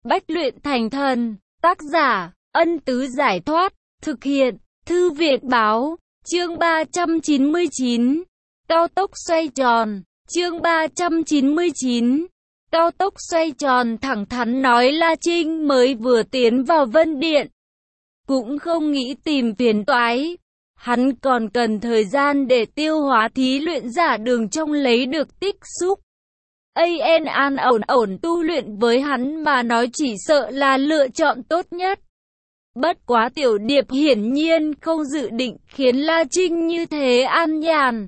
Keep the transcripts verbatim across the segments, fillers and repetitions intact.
Bách luyện thành thần. Tác giả, Ân Tứ Giải Thoát. Thực hiện, Thư viện Báo. Chương ba trăm chín mươi chín. Cao tốc xoay tròn. Chương ba trăm chín mươi chín. Cao tốc xoay tròn. Thẳng thắn nói, La Trinh mới vừa tiến vào Vân Điện, cũng không nghĩ tìm phiền toái. Hắn còn cần thời gian để tiêu hóa thí luyện giả đường trong lấy được tích xúc. An an ổn ổn tu luyện với hắn mà nói chỉ sợ là lựa chọn tốt nhất. Bất quá Tiểu Điệp hiển nhiên không dự định khiến La Trinh như thế an nhàn.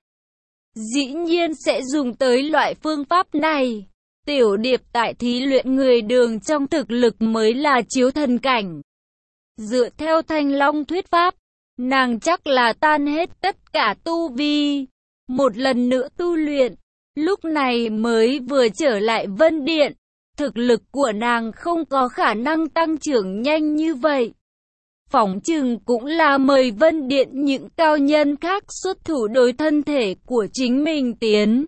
Dĩ nhiên sẽ dùng tới loại phương pháp này. Tiểu Điệp tại thí luyện người đường trong thực lực mới là chiếu thần cảnh. Dựa theo Thanh Long thuyết pháp, nàng chắc là tan hết tất cả tu vi, một lần nữa tu luyện. Lúc này mới vừa trở lại Vân Điện, thực lực của nàng không có khả năng tăng trưởng nhanh như vậy. Phỏng chừng cũng là mời Vân Điện những cao nhân khác xuất thủ đối thân thể của chính mình tiến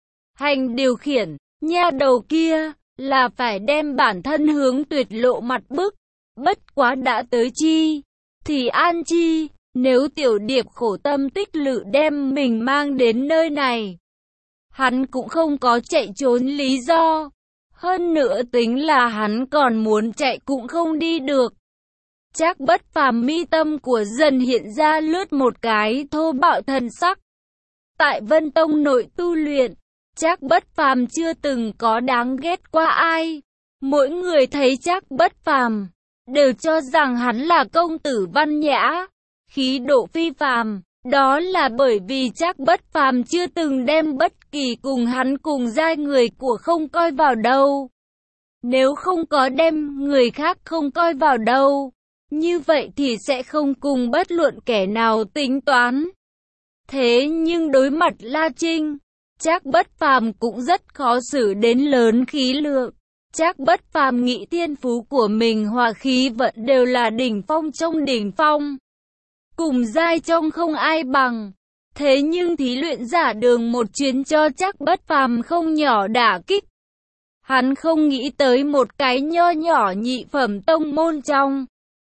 hành điều khiển. Nha đầu kia là phải đem bản thân hướng tuyệt lộ mặt bức. Bất quá đã tới chi thì an chi, nếu Tiểu Điệp khổ tâm tích lự đem mình mang đến nơi này, hắn cũng không có chạy trốn lý do. Hơn nữa tính là hắn còn muốn chạy cũng không đi được. Trác Bất Phàm mi tâm của dần hiện ra lướt một cái thô bạo thần sắc. Tại Vân Tông nội tu luyện, Trác Bất Phàm chưa từng có đáng ghét qua ai. Mỗi người thấy Trác Bất Phàm đều cho rằng hắn là công tử văn nhã, khí độ phi phàm. Đó là bởi vì Trác Bất Phàm chưa từng đem bất kỳ cùng hắn cùng giai người của không coi vào đâu. Nếu không có đem người khác không coi vào đâu, như vậy thì sẽ không cùng bất luận kẻ nào tính toán. Thế nhưng đối mặt La Trinh, Trác Bất Phàm cũng rất khó xử đến lớn khí lượng. Trác Bất Phàm nghĩ thiên phú của mình hòa khí vận đều là đỉnh phong trong đỉnh phong, cùng giai trong không ai bằng. Thế nhưng thí luyện giả đường một chuyến cho Trác Bất Phàm không nhỏ đả kích. Hắn không nghĩ tới một cái nho nhỏ nhị phẩm tông môn trong,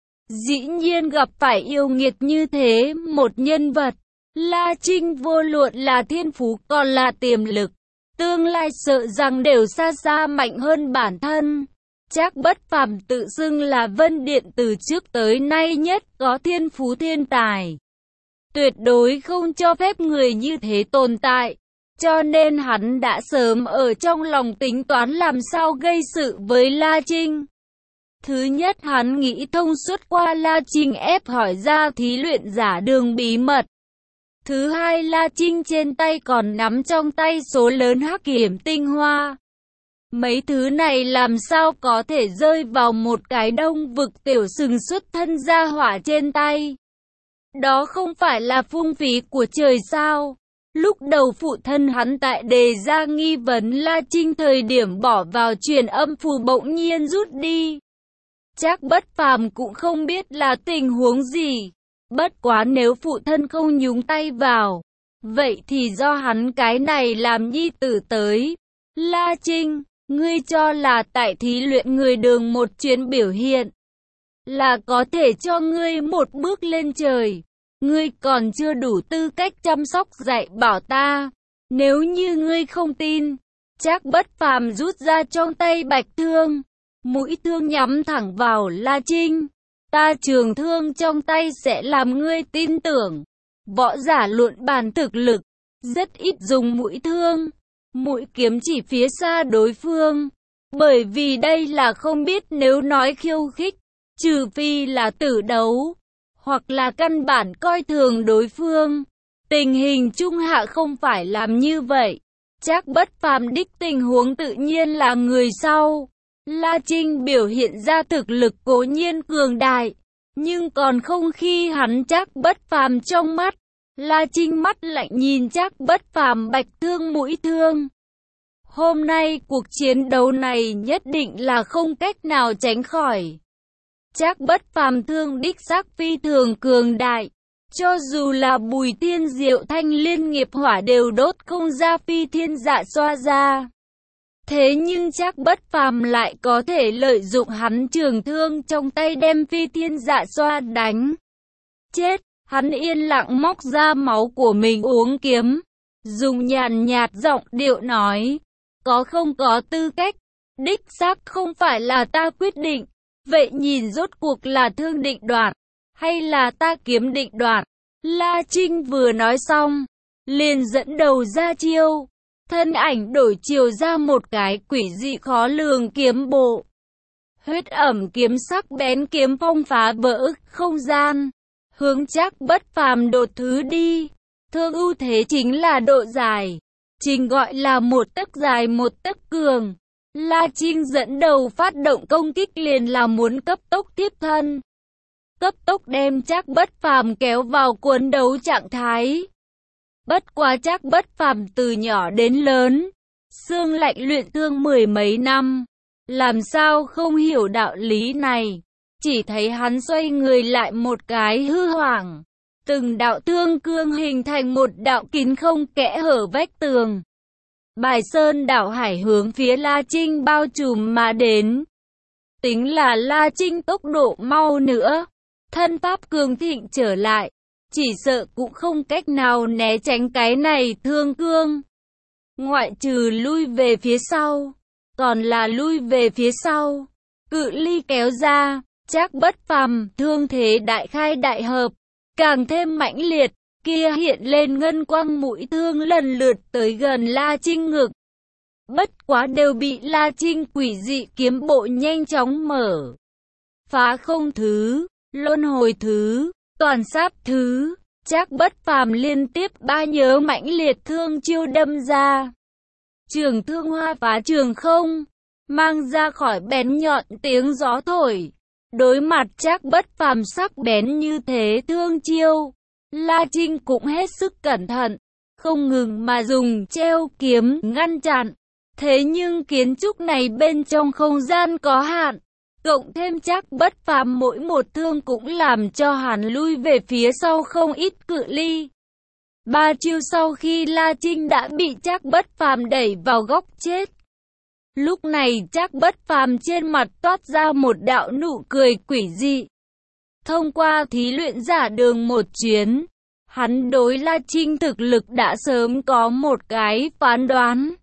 dĩ nhiên gặp phải yêu nghiệt như thế một nhân vật. La Trinh vô luận là thiên phú còn là tiềm lực, tương lai sợ rằng đều xa xa mạnh hơn bản thân. Trác Bất Phàm tự xưng là Vân Điện từ trước tới nay nhất có thiên phú thiên tài, tuyệt đối không cho phép người như thế tồn tại. Cho nên hắn đã sớm ở trong lòng tính toán làm sao gây sự với La Trinh. Thứ nhất, hắn nghĩ thông suốt qua La Trinh ép hỏi ra thí luyện giả đường bí mật. Thứ hai, La Trinh trên tay còn nắm trong tay số lớn hắc kiểm tinh hoa. Mấy thứ này làm sao có thể rơi vào một cái đông vực tiểu sừng xuất thân gia hỏa trên tay. Đó không phải là phung phí của trời sao? Lúc đầu phụ thân hắn tại đề ra nghi vấn La Trinh thời điểm bỏ vào truyền âm phù bỗng nhiên rút đi. Trác Bất Phàm cũng không biết là tình huống gì. Bất quá nếu phụ thân không nhúng tay vào, vậy thì do hắn cái này làm nhi tử tới. La Trinh, ngươi cho là tại thí luyện người đường một chuyến biểu hiện là có thể cho ngươi một bước lên trời. Ngươi còn chưa đủ tư cách chăm sóc dạy bảo ta. Nếu như ngươi không tin, Trác Bất Phàm rút ra trong tay bạch thương, mũi thương nhắm thẳng vào La Trinh. Ta trường thương trong tay sẽ làm ngươi tin tưởng. Võ giả luận bàn thực lực, rất ít dùng mũi thương. Mũi kiếm chỉ phía xa đối phương. Bởi vì đây là không biết, nếu nói khiêu khích, trừ phi là tử đấu, hoặc là căn bản coi thường đối phương. Tình hình trung hạ không phải làm như vậy. Trác Bất Phàm đích tình huống tự nhiên là người sau. La Trinh biểu hiện ra thực lực cố nhiên cường đại, nhưng còn không khi hắn Trác Bất Phàm trong mắt. La Trinh mắt lạnh nhìn Trác Bất Phàm bạch thương mũi thương. Hôm nay cuộc chiến đấu này nhất định là không cách nào tránh khỏi. Trác Bất Phàm thương đích xác phi thường cường đại, cho dù là Bùi Thiên Diệu Thanh Liên nghiệp hỏa đều đốt không ra phi thiên dạ xoa ra. Thế nhưng Trác Bất Phàm lại có thể lợi dụng hắn trường thương trong tay đem Phi Thiên Dạ Xoa đánh chết. Hắn yên lặng móc ra máu của mình uống kiếm, dùng nhàn nhạt giọng điệu nói, có không có tư cách, đích xác không phải là ta quyết định, vậy nhìn rốt cuộc là thương định đoạt, hay là ta kiếm định đoạt. La Trinh vừa nói xong, liền dẫn đầu ra chiêu, thân ảnh đổi chiều ra một cái quỷ dị khó lường kiếm bộ. Huyết ẩm kiếm sắc bén kiếm phong phá vỡ không gian, hướng Trác Bất Phàm đột thứ đi. Thương ưu thế chính là độ dài, chính gọi là một tấc dài một tấc cường. La Trinh dẫn đầu phát động công kích liền là muốn cấp tốc tiếp thân, cấp tốc đem Trác Bất Phàm kéo vào cuốn đấu trạng thái. Bất quá Trác Bất Phàm từ nhỏ đến lớn, xương lạnh luyện thương mười mấy năm, làm sao không hiểu đạo lý này. Chỉ thấy hắn xoay người lại một cái hư hoảng, từng đạo thương cương hình thành một đạo kín không kẽ hở vách tường. Bài sơn đảo hải hướng phía La Trinh bao trùm mà đến. Tính là La Trinh tốc độ mau nữa, thân pháp cường thịnh trở lại, chỉ sợ cũng không cách nào né tránh cái này thương cương. Ngoại trừ lui về phía sau, còn là lui về phía sau, cự ly kéo ra. Trác Bất Phàm thương thế đại khai đại hợp, càng thêm mãnh liệt, kia hiện lên ngân quang mũi thương lần lượt tới gần La Trinh ngực. Bất quá đều bị La Trinh quỷ dị kiếm bộ nhanh chóng mở. Phá không thứ, luân hồi thứ, toàn sát thứ, Trác Bất Phàm liên tiếp ba nhớ mãnh liệt thương chiêu đâm ra. Trường thương hoa phá trường không, mang ra khỏi bén nhọn tiếng gió thổi. Đối mặt Trác Bất Phàm sắc bén như thế thương chiêu, La Trinh cũng hết sức cẩn thận, không ngừng mà dùng treo kiếm ngăn chặn. Thế nhưng kiến trúc này bên trong không gian có hạn, cộng thêm Trác Bất Phàm mỗi một thương cũng làm cho hắn lui về phía sau không ít cự ly. Ba chiêu sau khi La Trinh đã bị Trác Bất Phàm đẩy vào góc chết. Lúc này Trác Bất Phàm trên mặt toát ra một đạo nụ cười quỷ dị. Thông qua thí luyện giả đường một chuyến, hắn đối La Trinh thực lực đã sớm có một cái phán đoán.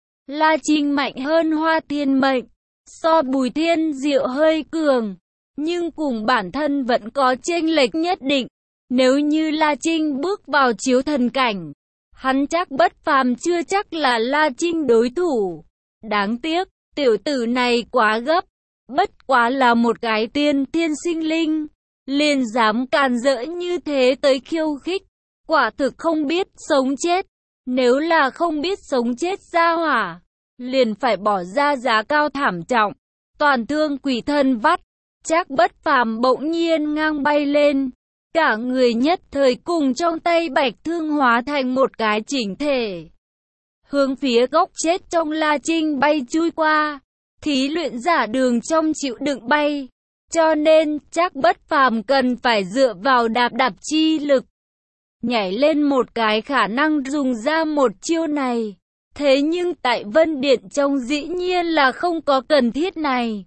La Trinh mạnh hơn Hoa Thiên Mệnh, so Bùi Thiên Diệu hơi cường, nhưng cùng bản thân vẫn có chênh lệch nhất định. Nếu như La Trinh bước vào chiếu thần cảnh, hắn Trác Bất Phàm chưa chắc là La Trinh đối thủ. Đáng tiếc, tiểu tử này quá gấp, bất quá là một cái tiên thiên sinh linh, liền dám càn rỡ như thế tới khiêu khích, quả thực không biết sống chết. Nếu là không biết sống chết ra hỏa, liền phải bỏ ra giá cao thảm trọng. Toàn thương quỷ thân vắt, Trác Bất Phàm bỗng nhiên ngang bay lên, cả người nhất thời cùng trong tay bạch thương hóa thành một cái chỉnh thể, hướng phía góc chết trong La Trinh bay chui qua. Thí luyện giả đường trong chịu đựng bay, cho nên Trác Bất Phàm cần phải dựa vào đạp đạp chi lực, nhảy lên một cái khả năng dùng ra một chiêu này. Thế nhưng tại Vân Điện trong dĩ nhiên là không có cần thiết này.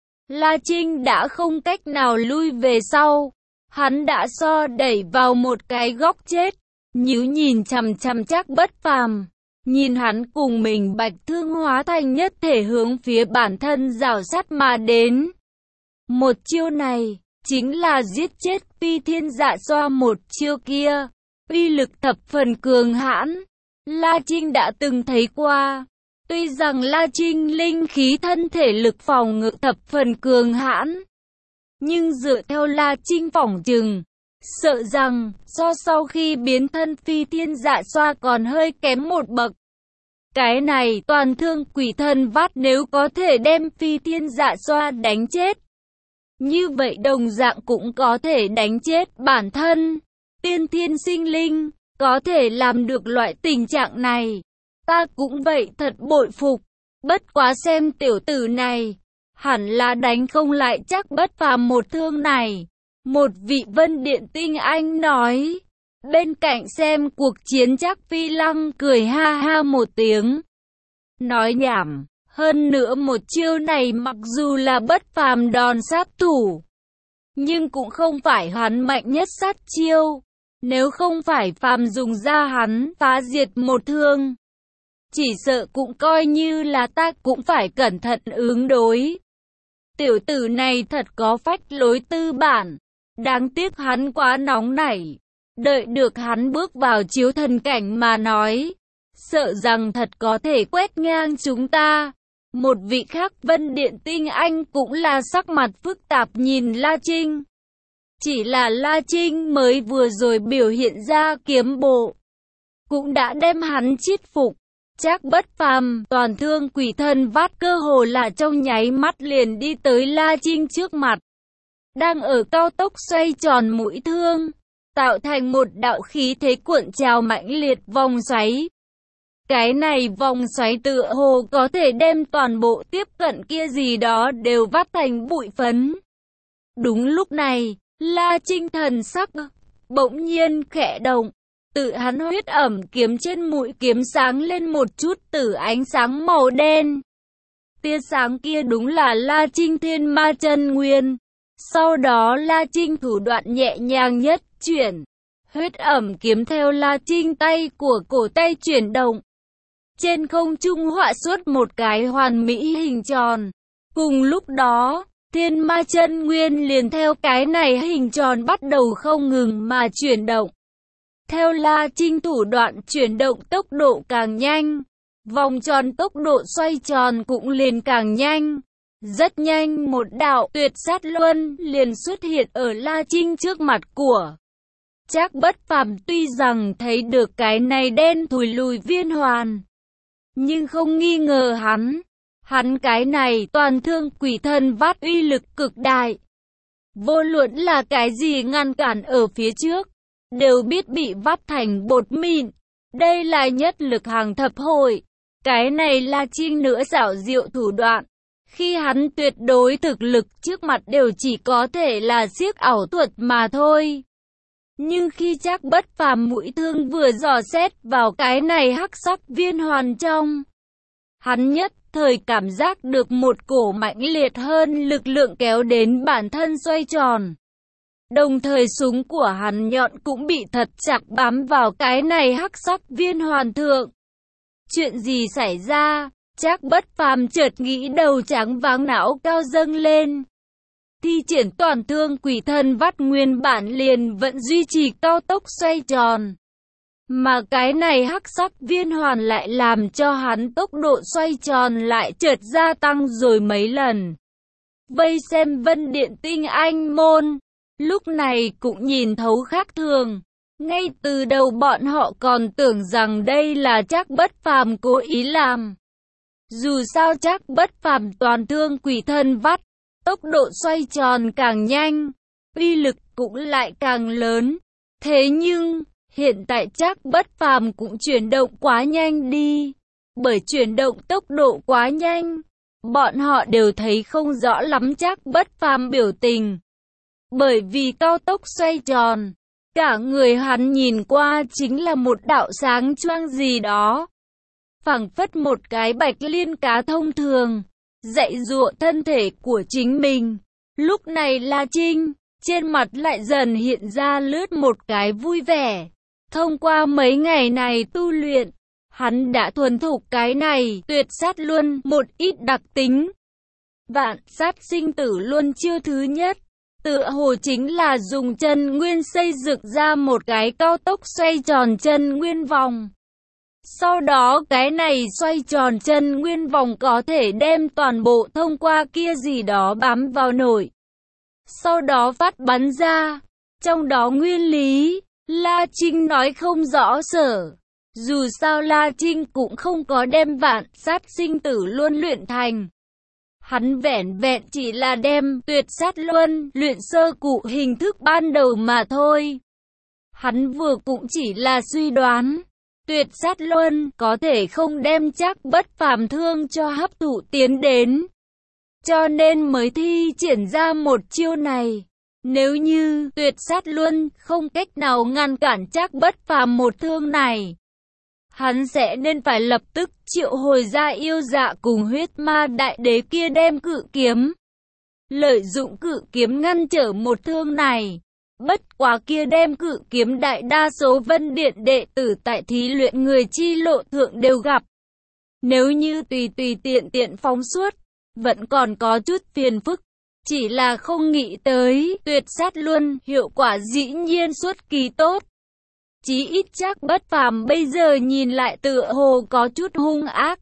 La Trinh đã không cách nào lui về sau, hắn đã so đẩy vào một cái góc chết, nhíu nhìn chằm chằm Trác Bất Phàm, nhìn hắn cùng mình bạch thương hóa thành nhất thể hướng phía bản thân rào sát mà đến. Một chiêu này, chính là giết chết Phi Thiên Dạ Xoa một chiêu kia, uy lực thập phần cường hãn. La Trinh đã từng thấy qua, tuy rằng La Trinh linh khí thân thể lực phòng ngự thập phần cường hãn, nhưng dựa theo La Trinh phỏng chừng, sợ rằng so sau khi biến thân Phi Thiên Dạ Xoa còn hơi kém một bậc. Cái này toàn thương quỷ thân vắt nếu có thể đem Phi Thiên Dạ Xoa đánh chết, như vậy đồng dạng cũng có thể đánh chết bản thân. Tiên thiên sinh linh có thể làm được loại tình trạng này, ta cũng vậy thật bội phục. Bất quá xem tiểu tử này, hẳn là đánh không lại Trác Bất Phàm một thương này. Một vị Vân Điện tinh anh nói. Bên cạnh xem cuộc chiến Trác Phi Lăng cười ha ha một tiếng, nói nhảm, Hơn nữa một chiêu này mặc dù là bất phàm đòn sát thủ, nhưng cũng không phải hắn mạnh nhất sát chiêu. Nếu không phải phàm dùng ra hắn phá diệt một thương, chỉ sợ cũng coi như là ta cũng phải cẩn thận ứng đối. Tiểu tử này thật có phách lối tư bản. Đáng tiếc hắn quá nóng nảy. Đợi được hắn bước vào chiếu thần cảnh mà nói, sợ rằng thật có thể quét ngang chúng ta. Một vị khác Vân Điện Tinh Anh cũng là sắc mặt phức tạp nhìn La Trinh. Chỉ là La Trinh mới vừa rồi biểu hiện ra kiếm bộ, cũng đã đem hắn chiết phục. Trác Bất Phàm toàn thương quỷ thân vát cơ hồ là trong nháy mắt liền đi tới La Trinh trước mặt. Đang ở cao tốc xoay tròn mũi thương, tạo thành một đạo khí thế cuộn trào mãnh liệt vòng xoáy. Cái này vòng xoáy tựa hồ có thể đem toàn bộ tiếp cận kia gì đó đều vắt thành bụi phấn. Đúng lúc này, La Trinh thần sắc bỗng nhiên khẽ động, tự hắn huyết ẩm kiếm trên mũi kiếm sáng lên một chút tử ánh sáng màu đen. Tia sáng kia đúng là La Trinh Thiên Ma Chân Nguyên. Sau đó La Trinh thủ đoạn nhẹ nhàng nhất chuyển, huyết ẩm kiếm theo La Trinh tay của cổ tay chuyển động. Trên không trung họa xuất một cái hoàn mỹ hình tròn. Cùng lúc đó, Thiên Ma Chân Nguyên liền theo cái này hình tròn bắt đầu không ngừng mà chuyển động. Theo La Trinh thủ đoạn chuyển động tốc độ càng nhanh, vòng tròn tốc độ xoay tròn cũng liền càng nhanh. Rất nhanh một đạo tuyệt sát luân liền xuất hiện ở La Trinh trước mặt của Trác Bất Phàm. Tuy rằng thấy được cái này đen thùi lùi viên hoàn, nhưng không nghi ngờ hắn, hắn cái này toàn thương quỷ thân vát uy lực cực đại. Vô luận là cái gì ngăn cản ở phía trước, đều biết bị vắt thành bột mịn. Đây là nhất lực hàng thập hội. Cái này La Trinh nữa xảo diệu thủ đoạn. Khi hắn tuyệt đối thực lực trước mặt đều chỉ có thể là xiếc ảo thuật mà thôi. Nhưng khi Trác Bất Phàm mũi thương vừa dò xét vào cái này hắc sắc viên hoàn trong, hắn nhất thời cảm giác được một cổ mãnh liệt hơn lực lượng kéo đến bản thân xoay tròn. Đồng thời súng của hắn nhọn cũng bị thật chặt bám vào cái này hắc sắc viên hoàn thượng. Chuyện gì xảy ra? Trác Bất Phàm chợt nghĩ đầu trắng váng não cao dâng lên. Thi triển toàn thương quỷ thân vắt nguyên bản liền vẫn duy trì cao tốc xoay tròn. Mà cái này hắc sắc viên hoàn lại làm cho hắn tốc độ xoay tròn lại chợt gia tăng rồi mấy lần. Vây xem Vân Điện Tinh Anh môn, lúc này cũng nhìn thấu khác thường. Ngay từ đầu bọn họ còn tưởng rằng đây là Trác Bất Phàm cố ý làm. Dù sao Trác Bất Phàm toàn thương quỷ thân vắt, tốc độ xoay tròn càng nhanh, uy lực cũng lại càng lớn. Thế nhưng, hiện tại Trác Bất Phàm cũng chuyển động quá nhanh đi. Bởi chuyển động tốc độ quá nhanh, bọn họ đều thấy không rõ lắm Trác Bất Phàm biểu tình. Bởi vì cao tốc xoay tròn, cả người hắn nhìn qua chính là một đạo sáng choang gì đó. Phảng phất một cái bạch liên cá thông thường, dạy dụa thân thể của chính mình. Lúc này La Trinh, trên mặt lại dần hiện ra lướt một cái vui vẻ. Thông qua mấy ngày này tu luyện, hắn đã thuần thục cái này tuyệt sát luôn một ít đặc tính. Vạn sát sinh tử luôn chiêu thứ nhất, tựa hồ chính là dùng chân nguyên xây dựng ra một cái cao tốc xoay tròn chân nguyên vòng. Sau đó cái này xoay tròn chân nguyên vòng có thể đem toàn bộ thông qua kia gì đó bám vào nổi. Sau đó phát bắn ra. Trong đó nguyên lý, La Trinh nói không rõ sở. Dù sao La Trinh cũng không có đem vạn sát sinh tử luôn luyện thành. Hắn vẻn vẹn chỉ là đem tuyệt sát luân luyện sơ cụ hình thức ban đầu mà thôi. Hắn vừa cũng chỉ là suy đoán. Tuyệt sát luân có thể không đem Trác Bất Phàm thương cho hấp thụ tiến đến. Cho nên mới thi triển ra một chiêu này. Nếu như tuyệt sát luân không cách nào ngăn cản Trác Bất Phàm một thương này, hắn sẽ nên phải lập tức triệu hồi ra yêu dạ cùng huyết ma đại đế kia đem cự kiếm. Lợi dụng cự kiếm ngăn trở một thương này. Bất quá kia đem cự kiếm đại đa số Vân Điện đệ tử tại thí luyện người chi lộ thượng đều gặp. Nếu như tùy tùy tiện tiện phóng suốt, vẫn còn có chút phiền phức. Chỉ là không nghĩ tới, tuyệt sát luân, hiệu quả dĩ nhiên xuất kỳ tốt. Chí ít Trác Bất Phàm bây giờ nhìn lại tựa hồ có chút hung ác.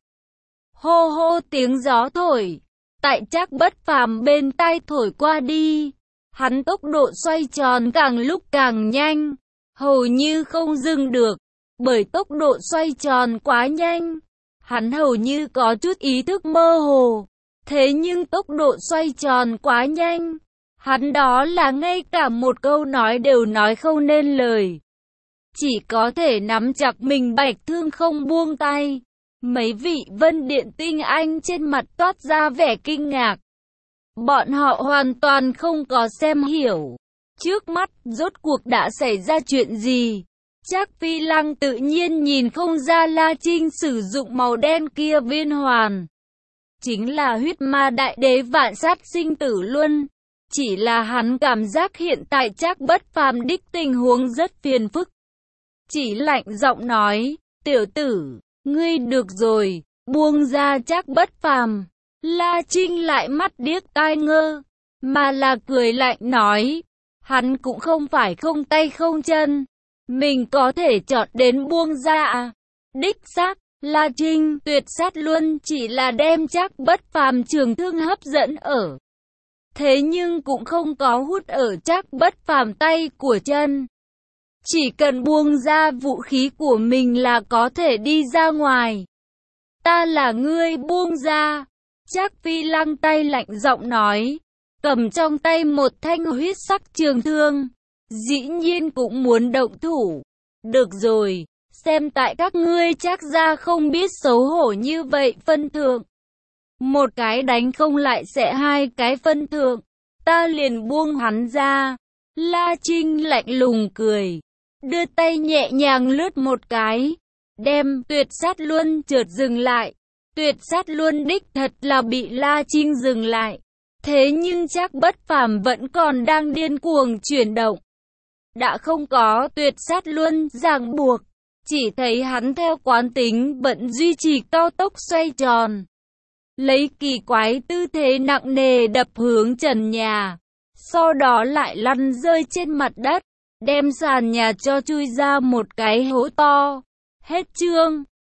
Hô hô tiếng gió thổi, tại Trác Bất Phàm bên tai thổi qua đi. Hắn tốc độ xoay tròn càng lúc càng nhanh, hầu như không dừng được, bởi tốc độ xoay tròn quá nhanh. Hắn hầu như có chút ý thức mơ hồ, thế nhưng tốc độ xoay tròn quá nhanh. Hắn đó là ngay cả một câu nói đều nói không nên lời. Chỉ có thể nắm chặt mình bạch thương không buông tay. Mấy vị Vân Điện tinh anh trên mặt toát ra vẻ kinh ngạc. Bọn họ hoàn toàn không có xem hiểu. Trước mắt rốt cuộc đã xảy ra chuyện gì? Trác Phi Lăng tự nhiên nhìn không ra La Trinh sử dụng màu đen kia viên hoàn. Chính là huyết ma đại đế vạn sát sinh tử luân. Chỉ là hắn cảm giác hiện tại Trác Bất Phàm đích tình huống rất phiền phức. Chỉ lạnh giọng nói, tiểu tử, ngươi được rồi, buông ra Trác Bất Phàm. La Trinh lại mắt điếc tai ngơ, mà là cười lạnh nói, hắn cũng không phải không tay không chân, mình có thể chọn đến buông ra à. Đích xác, La Trinh tuyệt sát luân chỉ là đem Trác Bất Phàm trường thương hấp dẫn ở. Thế nhưng cũng không có hút ở Trác Bất Phàm tay của chân. Chỉ cần buông ra vũ khí của mình là có thể đi ra ngoài. Ta là ngươi buông ra. Trác Phi Lăng tay lạnh giọng nói, cầm trong tay một thanh huyết sắc trường thương, dĩ nhiên cũng muốn động thủ. Được rồi, xem tại các ngươi Trác gia không biết xấu hổ như vậy phân thượng. Một cái đánh không lại sẽ hai cái phân thượng, ta liền buông hắn ra. La Trinh lạnh lùng cười, đưa tay nhẹ nhàng lướt một cái, đem tuyệt sát luân chợt dừng lại. Tuyệt sát luân đích thật là bị La Trinh dừng lại. Thế nhưng Trác Bất Phàm vẫn còn đang điên cuồng chuyển động. Đã không có tuyệt sát luân ràng buộc. Chỉ thấy hắn theo quán tính vẫn duy trì cao tốc xoay tròn. Lấy kỳ quái tư thế nặng nề đập hướng trần nhà. Sau đó lại lăn rơi trên mặt đất. Đem sàn nhà cho chui ra một cái hố to. Hết chương.